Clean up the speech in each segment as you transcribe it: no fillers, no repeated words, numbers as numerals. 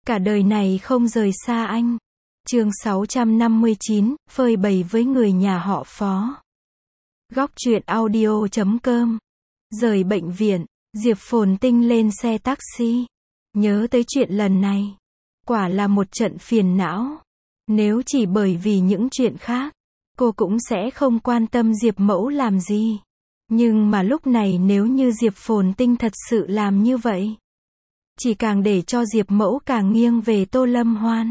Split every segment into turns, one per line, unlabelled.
Cả đời này không rời xa anh. Chương 659, phơi bày với người nhà họ Phó. Góc truyện audio.com. Rời bệnh viện, Diệp Phồn Tinh lên xe taxi. Nhớ tới chuyện lần này. Quả là một trận phiền não. Nếu chỉ bởi vì những chuyện khác, cô cũng sẽ không quan tâm Diệp Mẫu làm gì. Nhưng mà lúc này nếu như Diệp Phồn Tinh thật sự làm như vậy, chỉ càng để cho Diệp Mẫu càng nghiêng về Tô Lâm Hoan.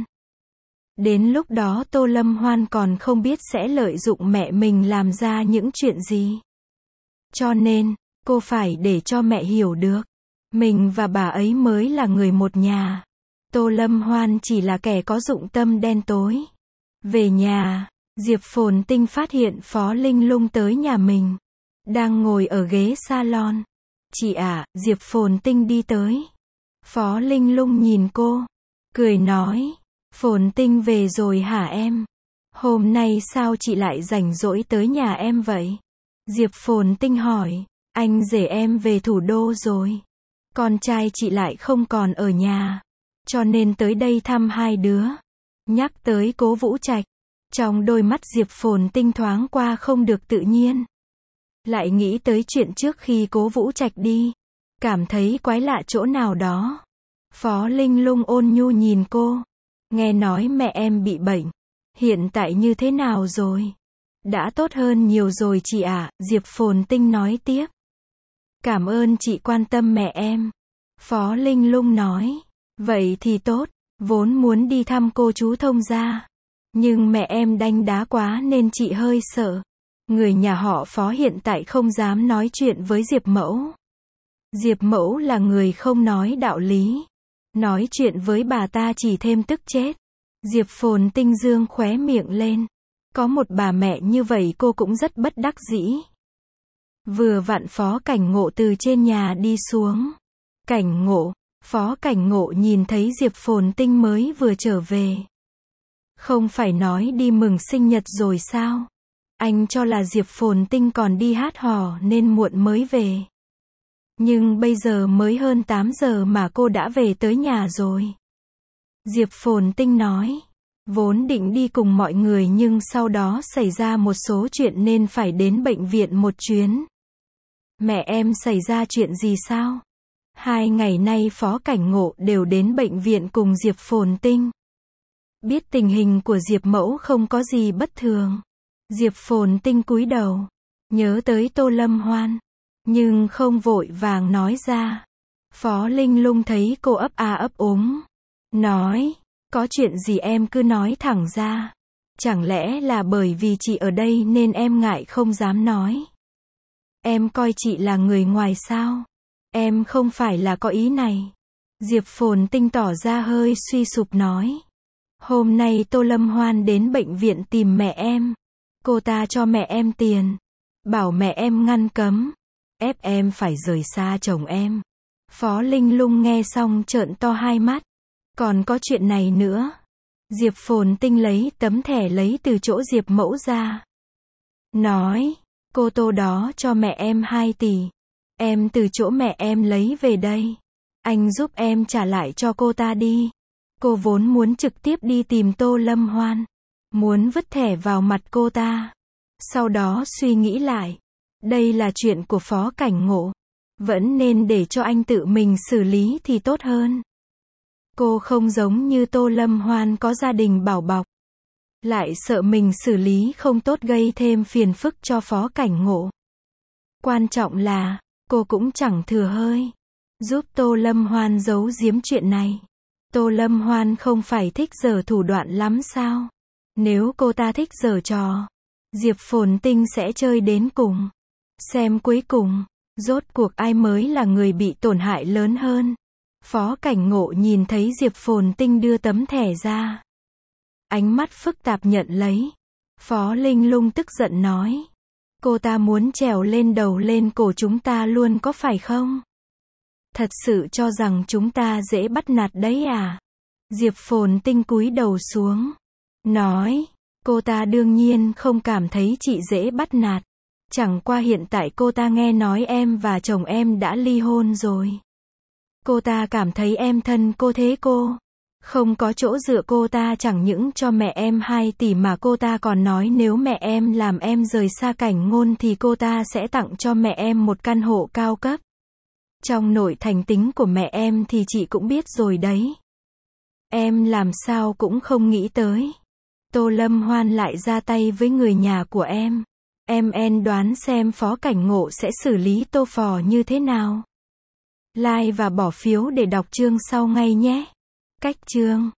Đến lúc đó Tô Lâm Hoan còn không biết sẽ lợi dụng mẹ mình làm ra những chuyện gì. Cho nên, cô phải để cho mẹ hiểu được, mình và bà ấy mới là người một nhà. Tô Lâm Hoan chỉ là kẻ có dụng tâm đen tối. Về nhà, Diệp Phồn Tinh phát hiện Phó Linh Lung tới nhà mình, đang ngồi ở ghế salon. Chị ạ, Diệp Phồn Tinh đi tới. Phó Linh Lung nhìn cô, cười nói, Phồn Tinh về rồi hả em? Hôm nay sao chị lại rảnh rỗi tới nhà em vậy? Diệp Phồn Tinh hỏi, anh rể em về thủ đô rồi. Con trai chị lại không còn ở nhà, cho nên tới đây thăm hai đứa. Nhắc tới Cố Vũ Trạch, trong đôi mắt Diệp Phồn Tinh thoáng qua không được tự nhiên. Lại nghĩ tới chuyện trước khi Cố Vũ Trạch đi, cảm thấy quái lạ chỗ nào đó. Phó Linh Lung ôn nhu nhìn cô, nghe nói mẹ em bị bệnh, hiện tại như thế nào rồi? Đã tốt hơn nhiều rồi chị ạ, Diệp Phồn Tinh nói tiếp. Cảm ơn chị quan tâm mẹ em. Phó Linh Lung nói, vậy thì tốt, vốn muốn đi thăm cô chú Thông gia, nhưng mẹ em đanh đá quá nên chị hơi sợ. Người nhà họ Phó hiện tại không dám nói chuyện với Diệp Mẫu. Diệp Mẫu là người không nói đạo lý. Nói chuyện với bà ta chỉ thêm tức chết. Diệp Phồn Tinh dương khóe miệng lên. Có một bà mẹ như vậy cô cũng rất bất đắc dĩ. Vừa vặn Phó Cảnh Ngộ từ trên nhà đi xuống. Cảnh Ngộ, Phó Cảnh Ngộ nhìn thấy Diệp Phồn Tinh mới vừa trở về. Không phải nói đi mừng sinh nhật rồi sao? Anh cho là Diệp Phồn Tinh còn đi hát hò nên muộn mới về. Nhưng bây giờ mới hơn 8 giờ mà cô đã về tới nhà rồi. Diệp Phồn Tinh nói, vốn định đi cùng mọi người nhưng sau đó xảy ra một số chuyện nên phải đến bệnh viện một chuyến. Mẹ em xảy ra chuyện gì sao? 2 ngày nay Phó Cảnh Ngộ đều đến bệnh viện cùng Diệp Phồn Tinh. Biết tình hình của Diệp Mẫu không có gì bất thường. Diệp Phồn Tinh cúi đầu, nhớ tới Tô Lâm Hoan, nhưng không vội vàng nói ra. Phó Linh Lung thấy cô ấp a ấp úng, nói, có chuyện gì em cứ nói thẳng ra. Chẳng lẽ là bởi vì chị ở đây nên em ngại không dám nói? Em coi chị là người ngoài sao? Em không phải là có ý này. Diệp Phồn Tinh tỏ ra hơi suy sụp nói. Hôm nay Tô Lâm Hoan đến bệnh viện tìm mẹ em. Cô ta cho mẹ em tiền, bảo mẹ em ngăn cấm, ép em phải rời xa chồng em. Phó Linh Lung nghe xong trợn to hai mắt. Còn có chuyện này nữa. Diệp Phồn Tinh lấy tấm thẻ lấy từ chỗ Diệp Mẫu ra. Nói, cô Tô đó cho mẹ em 2 tỷ. Em từ chỗ mẹ em lấy về đây. Anh giúp em trả lại cho cô ta đi. Cô vốn muốn trực tiếp đi tìm Tô Lâm Hoan. Muốn vứt thẻ vào mặt cô ta. Sau đó suy nghĩ lại. Đây là chuyện của Phó Cảnh Ngộ. Vẫn nên để cho anh tự mình xử lý thì tốt hơn. Cô không giống như Tô Lâm Hoan có gia đình bảo bọc. Lại sợ mình xử lý không tốt gây thêm phiền phức cho Phó Cảnh Ngộ. Quan trọng là, cô cũng chẳng thừa hơi. Giúp Tô Lâm Hoan giấu giếm chuyện này. Tô Lâm Hoan không phải thích giở thủ đoạn lắm sao? Nếu cô ta thích giở trò, Diệp Phồn Tinh sẽ chơi đến cùng. Xem cuối cùng, rốt cuộc ai mới là người bị tổn hại lớn hơn. Phó Cảnh Ngộ nhìn thấy Diệp Phồn Tinh đưa tấm thẻ ra. Ánh mắt phức tạp nhận lấy. Phó Linh Lung tức giận nói. Cô ta muốn trèo lên đầu lên cổ chúng ta luôn có phải không? Thật sự cho rằng chúng ta dễ bắt nạt đấy à? Diệp Phồn Tinh cúi đầu xuống. Nói, cô ta đương nhiên không cảm thấy chị dễ bắt nạt. Chẳng qua hiện tại cô ta nghe nói em và chồng em đã ly hôn rồi. Cô ta cảm thấy em thân cô thế cô. Không có chỗ dựa, cô ta chẳng những cho mẹ em 2 tỷ mà cô ta còn nói nếu mẹ em làm em rời xa Cảnh Ngôn thì cô ta sẽ tặng cho mẹ em một căn hộ cao cấp. Trong nội thành tính của mẹ em thì chị cũng biết rồi đấy. Em làm sao cũng không nghĩ tới. Tô Lâm Hoan lại ra tay với người nhà của em. Em đoán xem Phó Cảnh Ngộ sẽ xử lý Tô Phò như thế nào. Like và bỏ phiếu để đọc chương sau ngay nhé. Cách chương